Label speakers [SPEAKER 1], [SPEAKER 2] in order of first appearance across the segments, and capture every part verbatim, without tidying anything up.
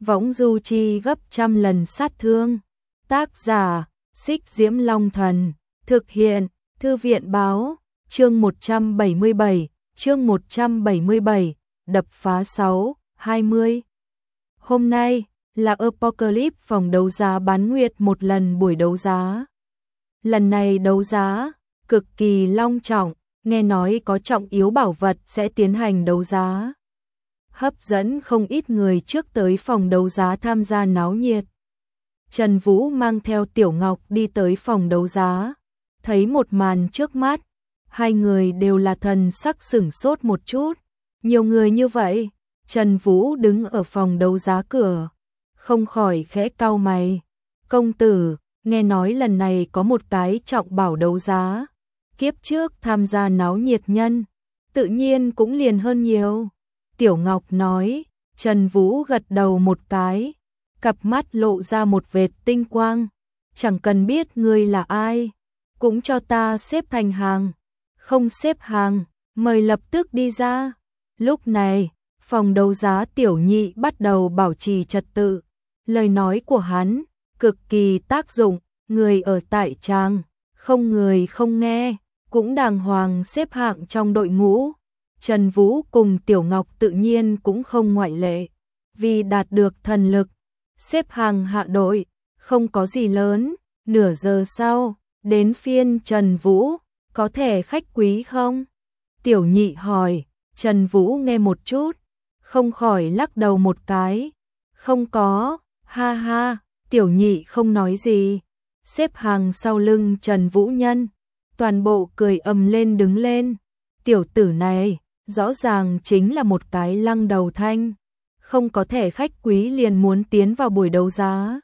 [SPEAKER 1] võng du chi gấp trăm lần sát thương. Tác giả, Xích Diễm Long Thần, thực hiện, Thư viện Báo, chương một trăm bảy mươi bảy, chương một trăm bảy mươi bảy, đập phá sáu, hai mươi. Hôm nay là Apocalypse phòng đấu giá bán nguyệt một lần buổi đấu giá. Lần này đấu giá cực kỳ long trọng, nghe nói có trọng yếu bảo vật sẽ tiến hành đấu giá. Hấp dẫn không ít người trước tới phòng đấu giá tham gia náo nhiệt. Trần Vũ mang theo Tiểu Ngọc đi tới phòng đấu giá, thấy một màn trước mắt, hai người đều là thần sắc sửng sốt một chút. Nhiều người như vậy, Trần Vũ đứng ở phòng đấu giá cửa, không khỏi khẽ cau mày. Công tử, nghe nói lần này có một cái trọng bảo đấu giá, kiếp trước tham gia náo nhiệt nhân, tự nhiên cũng liền hơn nhiều. Tiểu Ngọc nói. Trần Vũ gật đầu một cái, cặp mắt lộ ra một vệt tinh quang. Chẳng cần biết ngươi là ai, cũng cho ta xếp thành hàng. Không xếp hàng, mời lập tức đi ra. Lúc này, phòng đấu giá Tiểu Nhị bắt đầu bảo trì trật tự. Lời nói của hắn cực kỳ tác dụng, người ở tại trang, không người không nghe, cũng đàng hoàng xếp hạng trong đội ngũ. Trần Vũ cùng Tiểu Ngọc tự nhiên cũng không ngoại lệ, vì đạt được thần lực, xếp hàng hạ đội, không có gì lớn. Nửa giờ sau, đến phiên Trần Vũ, có thể khách quý không? Tiểu Nhị hỏi. Trần Vũ nghe một chút, không khỏi lắc đầu một cái. Không có, ha ha. Tiểu Nhị không nói gì. Xếp hàng sau lưng Trần Vũ nhân, toàn bộ cười ầm lên đứng lên. Tiểu tử này rõ ràng chính là một cái lăng đầu thanh, không có thẻ khách quý liền muốn tiến vào buổi đấu giá.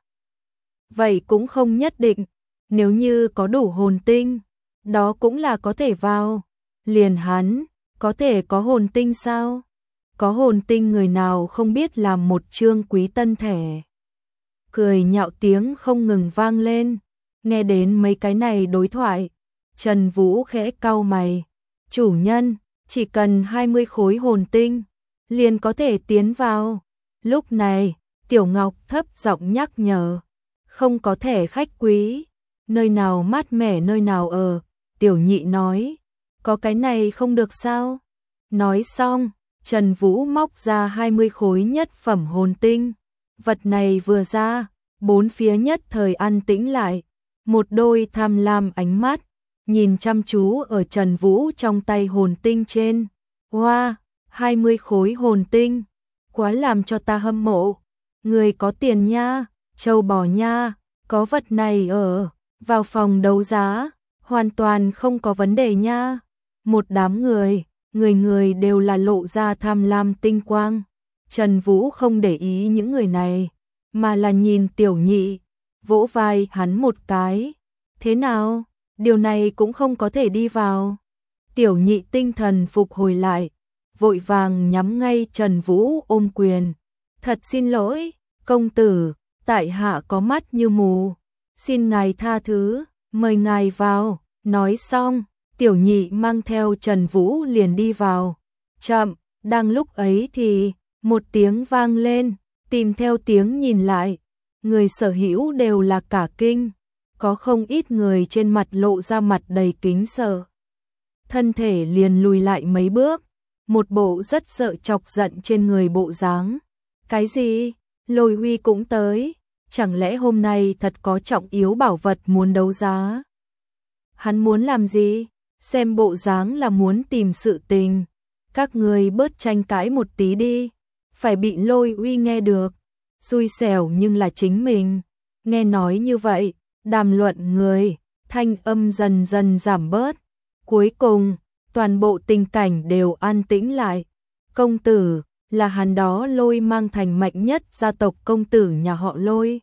[SPEAKER 1] Vậy cũng không nhất định, nếu như có đủ hồn tinh, đó cũng là có thể vào. Liền hắn, có thể có hồn tinh sao? Có hồn tinh người nào không biết làm một chương quý tân thẻ. Cười nhạo tiếng không ngừng vang lên, nghe đến mấy cái này đối thoại, Trần Vũ khẽ cau mày. Chủ nhân, chỉ cần hai mươi khối hồn tinh, liền có thể tiến vào. Lúc này, Tiểu Ngọc thấp giọng nhắc nhở. Không có thẻ khách quý, nơi nào mát mẻ nơi nào ở. Tiểu Nhị nói. Có cái này không được sao? Nói xong, Trần Vũ móc ra hai mươi khối nhất phẩm hồn tinh. Vật này vừa ra, bốn phía nhất thời an tĩnh lại. Một đôi tham lam ánh mắt nhìn chăm chú ở Trần Vũ trong tay hồn tinh trên. Wow, hai mươi khối hồn tinh, quá làm cho ta hâm mộ. Người có tiền nha, châu bò nha, có vật này ở, vào phòng đấu giá, hoàn toàn không có vấn đề nha. Một đám người, người người đều là lộ ra tham lam tinh quang. Trần Vũ không để ý những người này, mà là nhìn Tiểu Nhị, vỗ vai hắn một cái. Thế nào? Điều này cũng không có thể đi vào. Tiểu Nhị tinh thần phục hồi lại, vội vàng nhắm ngay Trần Vũ ôm quyền. Thật xin lỗi, công tử, tại hạ có mắt như mù. Xin ngài tha thứ, mời ngài vào. Nói xong, Tiểu Nhị mang theo Trần Vũ liền đi vào. Chậm, đang lúc ấy thì, một tiếng vang lên, tìm theo tiếng nhìn lại. Người sở hữu đều là cả kinh. Có không ít người trên mặt lộ ra mặt đầy kính sợ. Thân thể liền lùi lại mấy bước, một bộ rất sợ chọc giận trên người bộ dáng. Cái gì? Lôi Huy cũng tới? Chẳng lẽ hôm nay thật có trọng yếu bảo vật muốn đấu giá? Hắn muốn làm gì? Xem bộ dáng là muốn tìm sự tình. Các người bớt tranh cãi một tí đi. Phải bị Lôi Huy nghe được. Xui xẻo nhưng là chính mình. Nghe nói như vậy, đàm luận người, thanh âm dần dần giảm bớt. Cuối cùng, toàn bộ tình cảnh đều an tĩnh lại. Công tử, là hắn đó Lôi mang thành mạnh nhất gia tộc công tử nhà họ Lôi.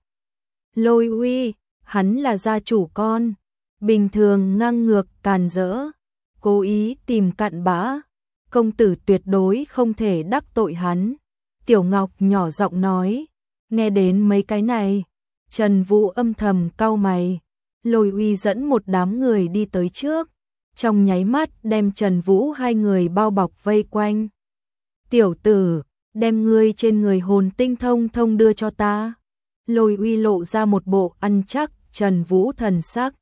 [SPEAKER 1] Lôi Huy, hắn là gia chủ con. Bình thường ngang ngược càn rỡ, cố ý tìm cặn bã. Công tử tuyệt đối không thể đắc tội hắn. Tiểu Ngọc nhỏ giọng nói. Nghe đến mấy cái này, Trần Vũ âm thầm cau mày. Lôi Huy dẫn một đám người đi tới trước, trong nháy mắt đem Trần Vũ hai người bao bọc vây quanh. Tiểu tử, đem ngươi trên người hồn tinh thông thông đưa cho ta. Lôi Uy lộ ra một bộ ăn chắc. Trần Vũ thần sắc.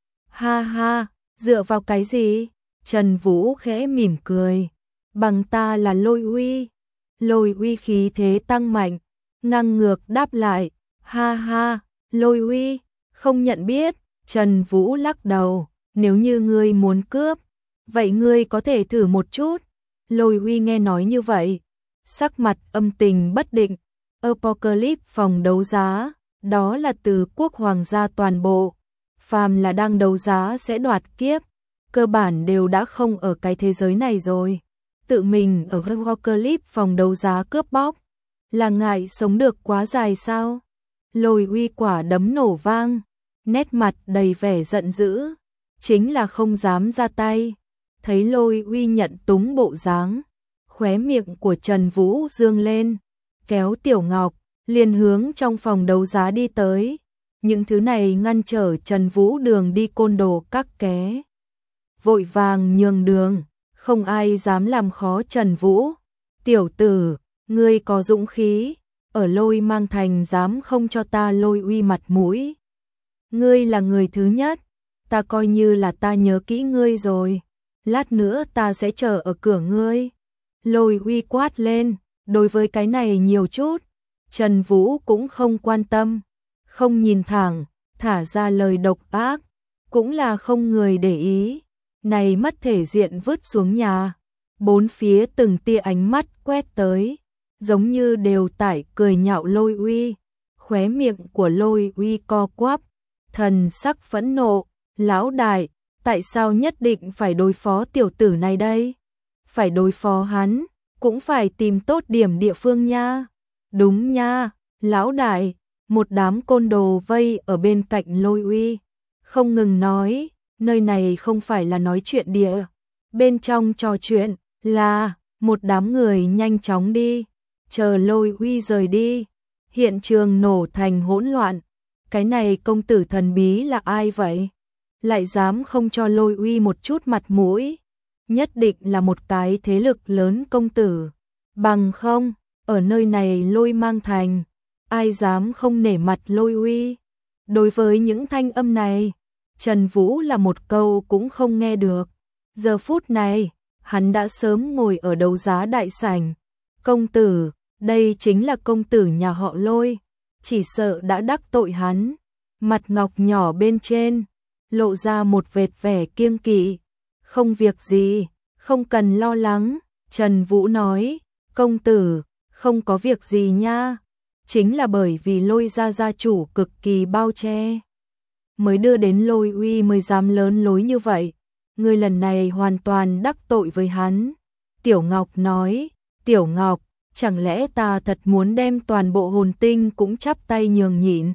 [SPEAKER 1] Ha ha, dựa vào cái gì? Trần Vũ khẽ mỉm cười. Bằng ta là Lôi Uy. Lôi Uy khí thế tăng mạnh, ngang ngược đáp lại. Ha ha, Lôi Uy, không nhận biết. Trần Vũ lắc đầu, nếu như ngươi muốn cướp, vậy ngươi có thể thử một chút. Lôi Uy nghe nói như vậy, sắc mặt âm tình bất định. Apocalypse phòng đấu giá, đó là từ quốc hoàng gia toàn bộ, phàm là đang đấu giá sẽ đoạt kiếp, cơ bản đều đã không ở cái thế giới này rồi. Tự mình ở Apocalypse phòng đấu giá cướp bóc, là ngại sống được quá dài sao? Lôi Uy quả đấm nổ vang, nét mặt đầy vẻ giận dữ, chính là không dám ra tay. Thấy Lôi Uy nhận túng bộ dáng, khóe miệng của Trần Vũ dương lên, kéo Tiểu Ngọc liền hướng trong phòng đấu giá đi tới. Những thứ này ngăn trở Trần Vũ đường đi, côn đồ các ké vội vàng nhường đường, không ai dám làm khó Trần Vũ. Tiểu tử, ngươi có dũng khí, ở Lôi Mang Thành dám không cho ta Lôi Uy mặt mũi. Ngươi là người thứ nhất, ta coi như là ta nhớ kỹ ngươi rồi, lát nữa ta sẽ chờ ở cửa ngươi. Lôi Uy quát lên, đối với cái này nhiều chút, Trần Vũ cũng không quan tâm, không nhìn thẳng, thả ra lời độc ác, cũng là không người để ý. Này mất thể diện vứt xuống nhà, bốn phía từng tia ánh mắt quét tới, giống như đều tải cười nhạo Lôi Uy. Khóe miệng của Lôi Uy co quắp, thần sắc phẫn nộ, lão đại, tại sao nhất định phải đối phó tiểu tử này đây? Phải đối phó hắn, cũng phải tìm tốt điểm địa phương nha. Đúng nha, lão đại, một đám côn đồ vây ở bên cạnh Lôi Uy, không ngừng nói, nơi này không phải là nói chuyện địa. Bên trong trò chuyện là một đám người nhanh chóng đi, chờ Lôi Uy rời đi. Hiện trường nổ thành hỗn loạn. Cái này công tử thần bí là ai vậy? Lại dám không cho Lôi Uy một chút mặt mũi? Nhất định là một cái thế lực lớn công tử. Bằng không, ở nơi này Lôi Mang Thành, ai dám không nể mặt Lôi Uy? Đối với những thanh âm này, Trần Vũ là một câu cũng không nghe được. Giờ phút này, hắn đã sớm ngồi ở đấu giá đại sảnh. Công tử, đây chính là công tử nhà họ Lôi, chỉ sợ đã đắc tội hắn. Mặt ngọc nhỏ bên trên, lộ ra một vệt vẻ kiêng kỵ. Không việc gì, không cần lo lắng, Trần Vũ nói, công tử, không có việc gì nha. Chính là bởi vì Lôi gia gia chủ cực kỳ bao che, mới đưa đến Lôi Uy mới dám lớn lối như vậy. Người lần này hoàn toàn đắc tội với hắn. Tiểu Ngọc nói, Tiểu Ngọc, chẳng lẽ ta thật muốn đem toàn bộ hồn tinh cũng chắp tay nhường nhịn?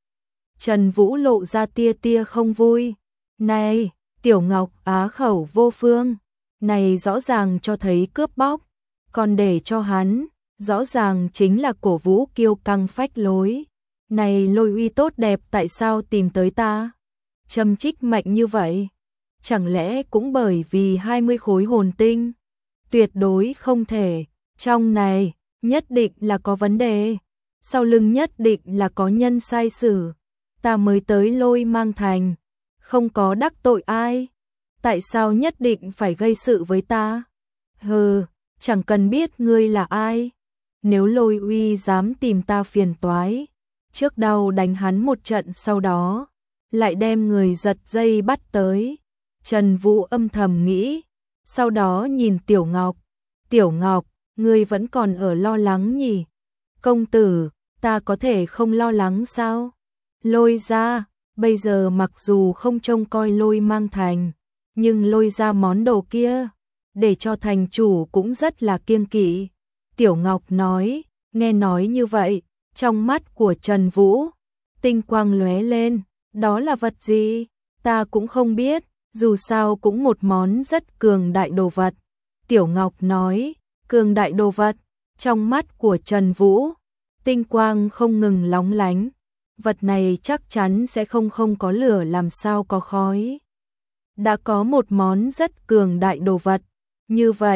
[SPEAKER 1] Trần Vũ lộ ra tia tia không vui. Này, Tiểu Ngọc á khẩu vô phương, này rõ ràng cho thấy cướp bóc, còn để cho hắn, rõ ràng chính là cổ vũ kiêu căng phách lối. Này Lôi Uy tốt đẹp tại sao tìm tới ta? Châm chích mạnh như vậy, chẳng lẽ cũng bởi vì hai mươi khối hồn tinh? Tuyệt đối không thể, trong này nhất định là có vấn đề, sau lưng nhất định là có nhân sai sử. Ta mới tới Lôi Mang Thành, không có đắc tội ai, tại sao nhất định phải gây sự với ta? Hừ, chẳng cần biết ngươi là ai. Nếu Lôi Uy dám tìm ta phiền toái, trước đầu đánh hắn một trận, sau đó lại đem người giật dây bắt tới. Trần Vũ âm thầm nghĩ, sau đó nhìn Tiểu Ngọc. Tiểu Ngọc, ngươi vẫn còn ở lo lắng nhỉ? Công tử, ta có thể không lo lắng sao? Lôi gia, bây giờ mặc dù không trông coi Lôi Mang Thành, nhưng Lôi gia món đồ kia, để cho thành chủ cũng rất là kiêng kỵ. Tiểu Ngọc nói, nghe nói như vậy, trong mắt của Trần Vũ, tinh quang lóe lên, đó là vật gì? Ta cũng không biết, dù sao cũng một món rất cường đại đồ vật. Tiểu Ngọc nói, cường đại đồ vật, trong mắt của Trần Vũ, tinh quang không ngừng lóng lánh. Vật này chắc chắn sẽ không không có lửa làm sao có khói. Đã có một món rất cường đại đồ vật, như vậy,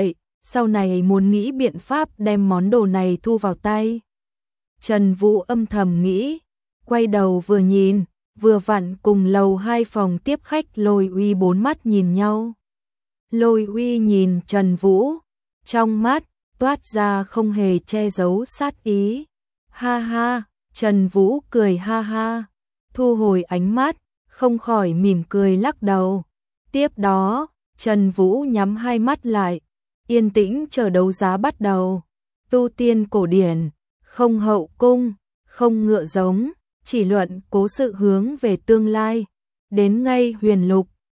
[SPEAKER 1] sau này muốn nghĩ biện pháp đem món đồ này thu vào tay. Trần Vũ âm thầm nghĩ, quay đầu vừa nhìn, vừa vặn cùng lầu hai phòng tiếp khách Lôi Uy bốn mắt nhìn nhau. Lôi Uy nhìn Trần Vũ, trong mắt toát ra không hề che giấu sát ý. Ha ha, Trần Vũ cười ha ha, thu hồi ánh mắt, không khỏi mỉm cười lắc đầu. Tiếp đó, Trần Vũ nhắm hai mắt lại, yên tĩnh chờ đấu giá bắt đầu. Tu tiên cổ điển, không hậu cung, không ngựa giống, chỉ luận cố sự hướng về tương lai. Đến ngay huyền lục,